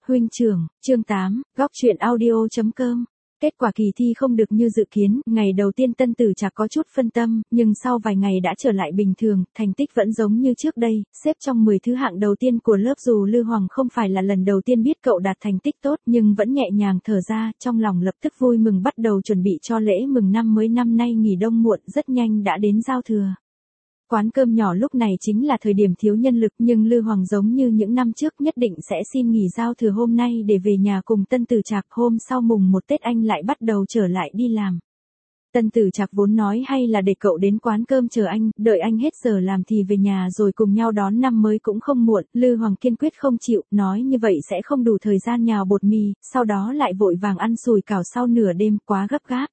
huynh trưởng, chương 8, góc truyện audio.com. Kết quả kỳ thi không được như dự kiến, ngày đầu tiên Tân Tử Trạc có chút phân tâm, nhưng sau vài ngày đã trở lại bình thường, thành tích vẫn giống như trước đây, xếp trong 10 thứ hạng đầu tiên của lớp. Dù Lư Hoàng không phải là lần đầu tiên biết cậu đạt thành tích tốt, nhưng vẫn nhẹ nhàng thở ra, trong lòng lập tức vui mừng, bắt đầu chuẩn bị cho lễ mừng năm mới. Năm nay nghỉ đông muộn, rất nhanh đã đến giao thừa. Quán cơm nhỏ lúc này chính là thời điểm thiếu nhân lực, nhưng Lư Hoàng giống như những năm trước nhất định sẽ xin nghỉ giao thừa hôm nay để về nhà cùng Tân Tử Trạc. Hôm sau mùng 1 Tết anh lại bắt đầu trở lại đi làm. Tân Tử Trạc vốn nói hay là để cậu đến quán cơm chờ anh, đợi anh hết giờ làm thì về nhà rồi cùng nhau đón năm mới cũng không muộn. Lư Hoàng kiên quyết không chịu, nói như vậy sẽ không đủ thời gian nhào bột mì, sau đó lại vội vàng ăn sủi cảo sau nửa đêm, quá gấp gáp.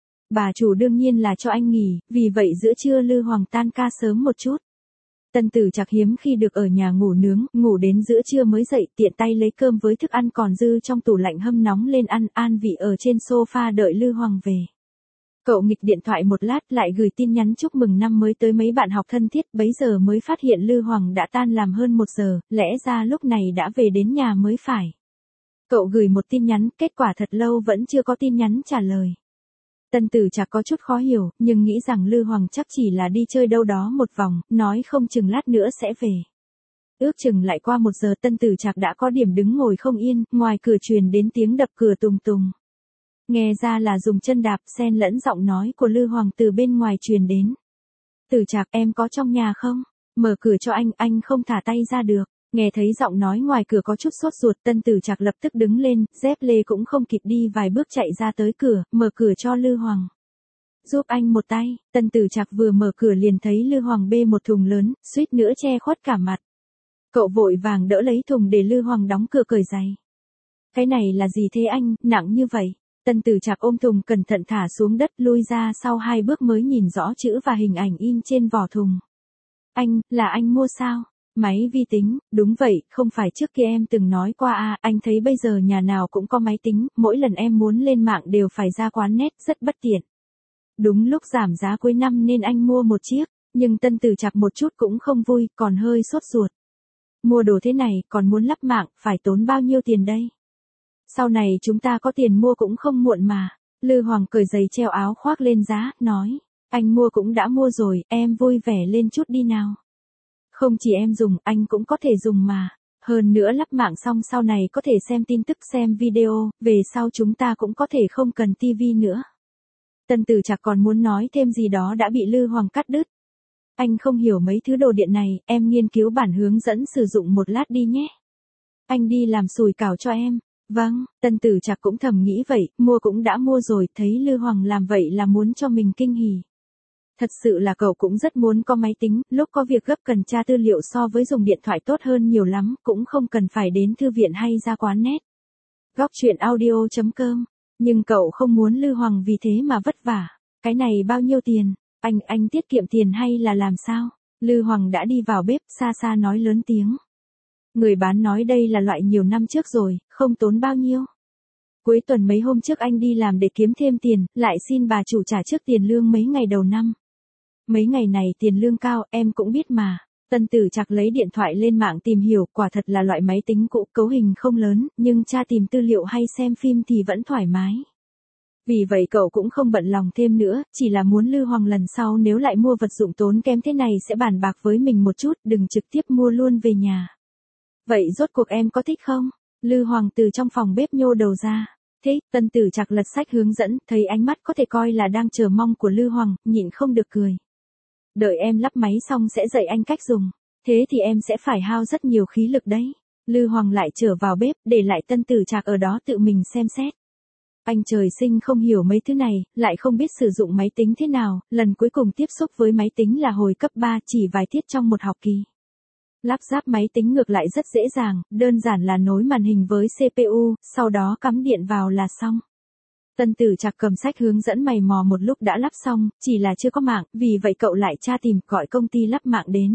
Bà chủ đương nhiên là cho anh nghỉ, vì vậy giữa trưa Lư Hoàng tan ca sớm một chút. Tân Tử Trạc hiếm khi được ở nhà ngủ nướng, ngủ đến giữa trưa mới dậy, tiện tay lấy cơm với thức ăn còn dư trong tủ lạnh hâm nóng lên ăn, an vị ở trên sofa đợi Lư Hoàng về. Cậu nghịch điện thoại một lát lại gửi tin nhắn chúc mừng năm mới tới mấy bạn học thân thiết, bấy giờ mới phát hiện Lư Hoàng đã tan làm hơn 1 giờ, lẽ ra lúc này đã về đến nhà mới phải. Cậu gửi một tin nhắn, kết quả thật lâu vẫn chưa có tin nhắn trả lời. Tân Tử Trạc có chút khó hiểu, nhưng nghĩ rằng Lư Hoàng chắc chỉ là đi chơi đâu đó một vòng, nói không chừng lát nữa sẽ về. Ước chừng lại qua 1 giờ Tân Tử Trạc đã có điểm đứng ngồi không yên, ngoài cửa truyền đến tiếng đập cửa tùng tùng. Nghe ra là dùng chân đạp, xen lẫn giọng nói của Lư Hoàng từ bên ngoài truyền đến. Tử Trạc, em có trong nhà không? Mở cửa cho anh không thả tay ra được. Nghe thấy giọng nói ngoài cửa có chút sốt ruột, Tân Tử Trạc lập tức đứng lên, dép lê cũng không kịp đi vài bước chạy ra tới cửa, mở cửa cho Lư Hoàng. Giúp anh một tay. Tân Tử Trạc vừa mở cửa liền thấy Lư Hoàng bê một thùng lớn, suýt nữa che khuất cả mặt. Cậu vội vàng đỡ lấy thùng để Lư Hoàng đóng cửa cởi giày. Cái này là gì thế anh, nặng như vậy? Tân Tử Trạc ôm thùng cẩn thận thả xuống đất, lui ra sau 2 bước mới nhìn rõ chữ và hình ảnh in trên vỏ thùng. Là anh mua sao? Máy vi tính, đúng vậy, không phải trước kia em từng nói qua à, anh thấy bây giờ nhà nào cũng có máy tính, mỗi lần em muốn lên mạng đều phải ra quán net, rất bất tiện. Đúng lúc giảm giá cuối năm nên anh mua một chiếc, nhưng Tân Tử Trạc một chút cũng không vui, còn hơi sốt ruột. Mua đồ thế này, còn muốn lắp mạng, phải tốn bao nhiêu tiền đây? Sau này chúng ta có tiền mua cũng không muộn mà. Lư Hoàng cởi giày treo áo khoác lên giá, nói, anh mua cũng đã mua rồi, em vui vẻ lên chút đi nào. Không chỉ em dùng, anh cũng có thể dùng mà. Hơn nữa lắp mạng xong sau này có thể xem tin tức, xem video, về sau chúng ta cũng có thể không cần tivi nữa. Tân Tử Trạc còn muốn nói thêm gì đó đã bị Lư Hoàng cắt đứt. Anh không hiểu mấy thứ đồ điện này, em nghiên cứu bản hướng dẫn sử dụng một lát đi nhé. Anh đi làm sủi cảo cho em. Vâng, Tân Tử Trạc cũng thầm nghĩ vậy, mua cũng đã mua rồi, thấy Lư Hoàng làm vậy là muốn cho mình kinh hỉ. Thật sự là cậu cũng rất muốn có máy tính, lúc có việc gấp cần tra tư liệu so với dùng điện thoại tốt hơn nhiều lắm, cũng không cần phải đến thư viện hay ra quán net. Góc truyện audio.com. Nhưng cậu không muốn Lư Hoàng vì thế mà vất vả. Cái này bao nhiêu tiền? Anh tiết kiệm tiền hay là làm sao? Lư Hoàng đã đi vào bếp, xa xa nói lớn tiếng. Người bán nói đây là loại nhiều năm trước rồi, không tốn bao nhiêu. Cuối tuần mấy hôm trước anh đi làm để kiếm thêm tiền, lại xin bà chủ trả trước tiền lương mấy ngày đầu năm. Mấy ngày này tiền lương cao, em cũng biết mà. Tân Tử Trạc lấy điện thoại lên mạng tìm hiểu, quả thật là loại máy tính cũ, cấu hình không lớn, nhưng tra tìm tư liệu hay xem phim thì vẫn thoải mái. Vì vậy cậu cũng không bận lòng thêm nữa, chỉ là muốn Lư Hoàng lần sau nếu lại mua vật dụng tốn kém thế này sẽ bàn bạc với mình một chút, đừng trực tiếp mua luôn về nhà. Vậy rốt cuộc em có thích không? Lư Hoàng từ trong phòng bếp nhô đầu ra. Thế, Tân Tử Trạc lật sách hướng dẫn, thấy ánh mắt có thể coi là đang chờ mong của Lư Hoàng, nhịn không được cười. Đợi em lắp máy xong sẽ dạy anh cách dùng. Thế thì em sẽ phải hao rất nhiều khí lực đấy. Lư Hoàng lại trở vào bếp, để lại Tân Tử Trạc ở đó tự mình xem xét. Anh trời sinh không hiểu mấy thứ này, lại không biết sử dụng máy tính thế nào, lần cuối cùng tiếp xúc với máy tính là hồi cấp 3, chỉ vài tiết trong một học kỳ. Lắp ráp máy tính ngược lại rất dễ dàng, đơn giản là nối màn hình với CPU, sau đó cắm điện vào là xong. Tân Tử Trạc cầm sách hướng dẫn mày mò một lúc đã lắp xong, chỉ là chưa có mạng, vì vậy cậu lại tra tìm, gọi công ty lắp mạng đến.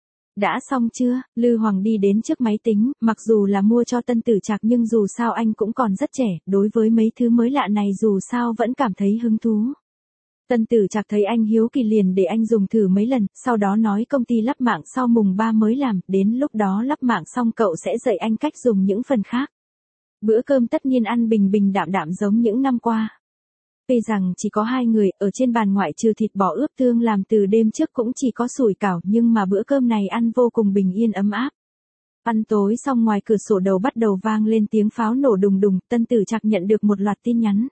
Đã xong chưa? Lư Hoàng đi đến trước máy tính, mặc dù là mua cho Tân Tử Trạc nhưng dù sao anh cũng còn rất trẻ, đối với mấy thứ mới lạ này dù sao vẫn cảm thấy hứng thú. Tân Tử Trạc thấy anh hiếu kỳ liền để anh dùng thử mấy lần, sau đó nói công ty lắp mạng sau mùng 3 mới làm, đến lúc đó lắp mạng xong cậu sẽ dạy anh cách dùng những phần khác. Bữa cơm tất nhiên ăn bình bình đạm đạm giống những năm qua. Tuy rằng chỉ có 2 người, ở trên bàn ngoại trừ thịt bò ướp tương làm từ đêm trước cũng chỉ có sủi cảo, nhưng mà bữa cơm này ăn vô cùng bình yên ấm áp. Ăn tối xong ngoài cửa sổ đầu bắt đầu vang lên tiếng pháo nổ đùng đùng, Tân Tử Trạc nhận được một loạt tin nhắn.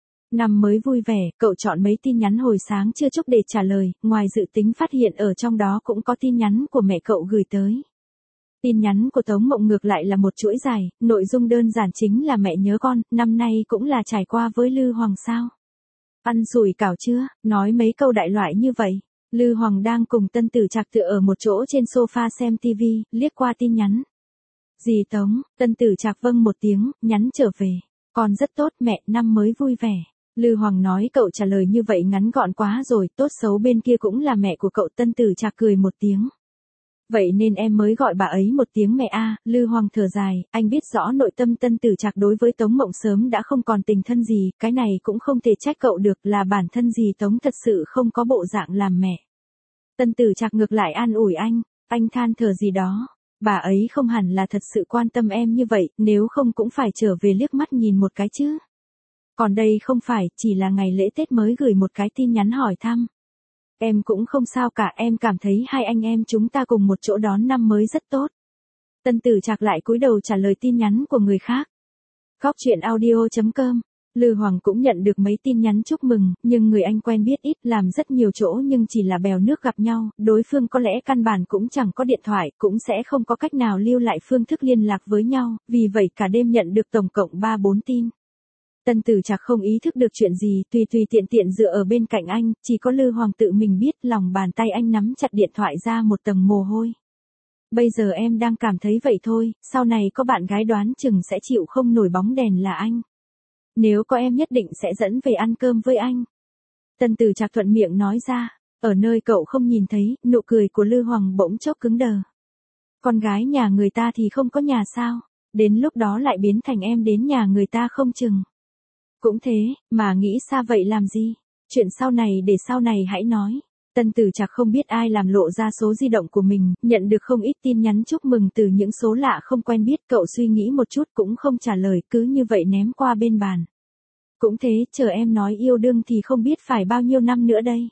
Năm mới vui vẻ, cậu chọn mấy tin nhắn hồi sáng chưa chúc để trả lời, ngoài dự tính phát hiện ở trong đó cũng có tin nhắn của mẹ cậu gửi tới. Tin nhắn của Tống Mộng ngược lại là một chuỗi dài, nội dung đơn giản chính là mẹ nhớ con, năm nay cũng là trải qua với Lư Hoàng sao. Ăn sủi cảo chưa, nói mấy câu đại loại như vậy. Lư Hoàng đang cùng Tân Tử Trạc tựa ở một chỗ trên sofa xem TV, liếc qua tin nhắn. Dì Tống, Tân Tử Trạc vâng một tiếng, nhắn trở về. Con rất tốt mẹ, năm mới vui vẻ. Lư Hoàng nói cậu trả lời như vậy ngắn gọn quá rồi, tốt xấu bên kia cũng là mẹ của cậu. Tân Tử Trạc cười một tiếng. Vậy nên em mới gọi bà ấy một tiếng mẹ a. Lư Hoàng thở dài, anh biết rõ nội tâm Tân Tử Trạc đối với Tống Mộng sớm đã không còn tình thân gì, cái này cũng không thể trách cậu được, là bản thân dì Tống thật sự không có bộ dạng làm mẹ. Tân Tử Trạc ngược lại an ủi anh than thở gì đó. Bà ấy không hẳn là thật sự quan tâm em như vậy, nếu không cũng phải trở về liếc mắt nhìn một cái chứ. Còn đây không phải, chỉ là ngày lễ Tết mới gửi một cái tin nhắn hỏi thăm. Em cũng không sao cả, em cảm thấy hai anh em chúng ta cùng một chỗ đón năm mới rất tốt. Tân Tử Trạc lại cúi đầu trả lời tin nhắn của người khác. Góc truyện audio.com. Lư Hoàng cũng nhận được mấy tin nhắn chúc mừng, nhưng người anh quen biết ít, làm rất nhiều chỗ nhưng chỉ là bèo nước gặp nhau, đối phương có lẽ căn bản cũng chẳng có điện thoại, cũng sẽ không có cách nào lưu lại phương thức liên lạc với nhau, vì vậy cả đêm nhận được tổng cộng 3-4 tin. Tân Tử Trạc không ý thức được chuyện gì, tùy tiện tiện dựa ở bên cạnh anh, chỉ có Lư Hoàng tự mình biết, lòng bàn tay anh nắm chặt điện thoại ra một tầng mồ hôi. Bây giờ em đang cảm thấy vậy thôi, sau này có bạn gái đoán chừng sẽ chịu không nổi bóng đèn là anh. Nếu có em nhất định sẽ dẫn về ăn cơm với anh. Tân Tử Trạc thuận miệng nói ra, ở nơi cậu không nhìn thấy, nụ cười của Lư Hoàng bỗng chốc cứng đờ. Con gái nhà người ta thì không có nhà sao, đến lúc đó lại biến thành em đến nhà người ta không chừng. Cũng thế, mà nghĩ xa vậy làm gì, chuyện sau này để sau này hãy nói. Tân Tử Trạc không biết ai làm lộ ra số di động của mình, nhận được không ít tin nhắn chúc mừng từ những số lạ không quen biết, cậu suy nghĩ một chút cũng không trả lời, cứ như vậy ném qua bên bàn. Cũng thế, chờ em nói yêu đương thì không biết phải bao nhiêu năm nữa đây.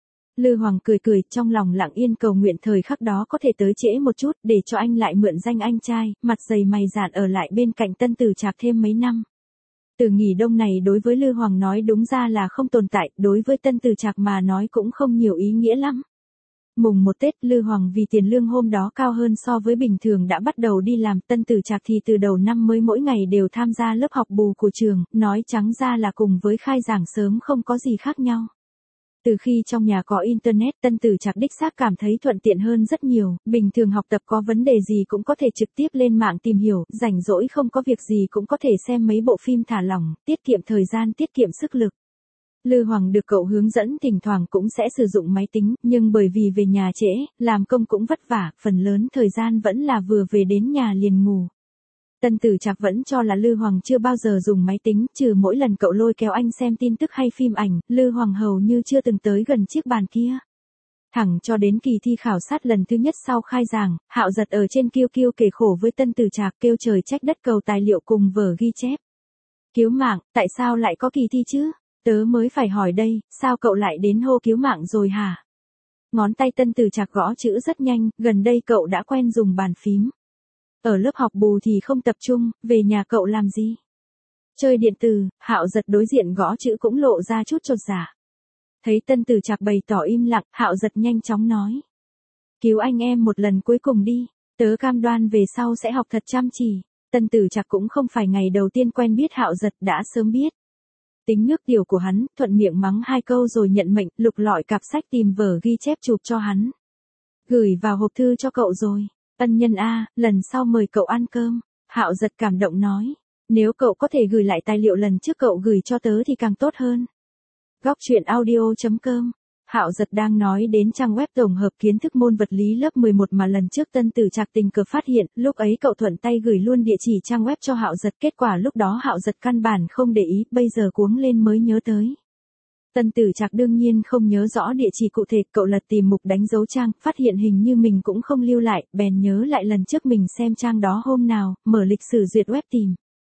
Lư Hoàng cười, trong lòng lặng yên cầu nguyện thời khắc đó có thể tới trễ một chút, để cho anh lại mượn danh anh trai, mặt dày mày dạn ở lại bên cạnh Tân Tử Trạc thêm mấy năm. Từ nghỉ đông này đối với Lư Hoàng nói đúng ra là không tồn tại, đối với Tân Tử Trạc mà nói cũng không nhiều ý nghĩa lắm. Mùng 1 Tết, Lư Hoàng vì tiền lương hôm đó cao hơn so với bình thường đã bắt đầu đi làm, Tân Tử Trạc thì từ đầu năm mới mỗi ngày đều tham gia lớp học bù của trường, nói trắng ra là cùng với khai giảng sớm không có gì khác nhau. Từ khi trong nhà có internet, Tân Tử Trạc đích xác cảm thấy thuận tiện hơn rất nhiều, bình thường học tập có vấn đề gì cũng có thể trực tiếp lên mạng tìm hiểu, rảnh rỗi không có việc gì cũng có thể xem mấy bộ phim thả lỏng, tiết kiệm thời gian, tiết kiệm sức lực. Lư Hoàng được cậu hướng dẫn thỉnh thoảng cũng sẽ sử dụng máy tính, nhưng bởi vì về nhà trễ, làm công cũng vất vả, phần lớn thời gian vẫn là vừa về đến nhà liền ngủ. Tân Tử Trạc vẫn cho là Lư Hoàng chưa bao giờ dùng máy tính, trừ mỗi lần cậu lôi kéo anh xem tin tức hay phim ảnh, Lư Hoàng hầu như chưa từng tới gần chiếc bàn kia. Thẳng cho đến kỳ thi khảo sát lần thứ nhất sau khai giảng, Hạo Giật ở trên Kiêu kể khổ với Tân Tử Trạc, kêu trời trách đất cầu tài liệu cùng vở ghi chép. Cứu mạng, tại sao lại có kỳ thi chứ? Tớ mới phải hỏi đây, sao cậu lại đến hô cứu mạng rồi hả? Ngón tay Tân Tử Trạc gõ chữ rất nhanh, gần đây cậu đã quen dùng bàn phím. Ở lớp học bù thì không tập trung, về nhà cậu làm gì? Chơi điện tử. Hạo Giật đối diện gõ chữ cũng lộ ra chút chột dạ. Thấy Tân Tử Trạc bày tỏ im lặng, Hạo Giật nhanh chóng nói. Cứu anh em một lần cuối cùng đi, tớ cam đoan về sau sẽ học thật chăm chỉ. Tân Tử Trạc cũng không phải ngày đầu tiên quen biết Hạo Giật, đã sớm biết tính nước tiểu của hắn, thuận miệng mắng 2 câu rồi nhận mệnh, lục lọi cặp sách tìm vở ghi chép chụp cho hắn. Gửi vào hộp thư cho cậu rồi. Ân nhân a, lần sau mời cậu ăn cơm. Hạo Giật cảm động nói. Nếu cậu có thể gửi lại tài liệu lần trước cậu gửi cho tớ thì càng tốt hơn. Góc truyện audio.com. Hạo Giật đang nói đến trang web tổng hợp kiến thức môn vật lý lớp 11 mà lần trước Tân Tử Trạc tình cờ phát hiện, lúc ấy cậu thuận tay gửi luôn địa chỉ trang web cho Hạo Giật, kết quả lúc đó Hạo Giật căn bản không để ý, bây giờ cuống lên mới nhớ tới. Tân Tử Trạc đương nhiên không nhớ rõ địa chỉ cụ thể, cậu lật tìm mục đánh dấu trang, phát hiện hình như mình cũng không lưu lại, bèn nhớ lại lần trước mình xem trang đó hôm nào, mở lịch sử duyệt web tìm.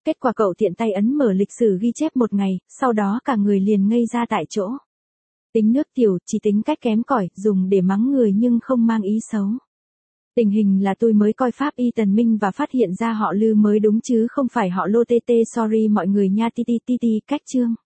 Kết quả cậu tiện tay ấn mở lịch sử ghi chép một ngày, sau đó cả người liền ngây ra tại chỗ. Tính nước tiểu, chỉ tính cách kém cỏi, dùng để mắng người nhưng không mang ý xấu. Tình hình là tôi mới coi pháp y Tần Minh và phát hiện ra họ Lư mới đúng chứ không phải họ Lô tê, sorry mọi người nha, ti cách chương.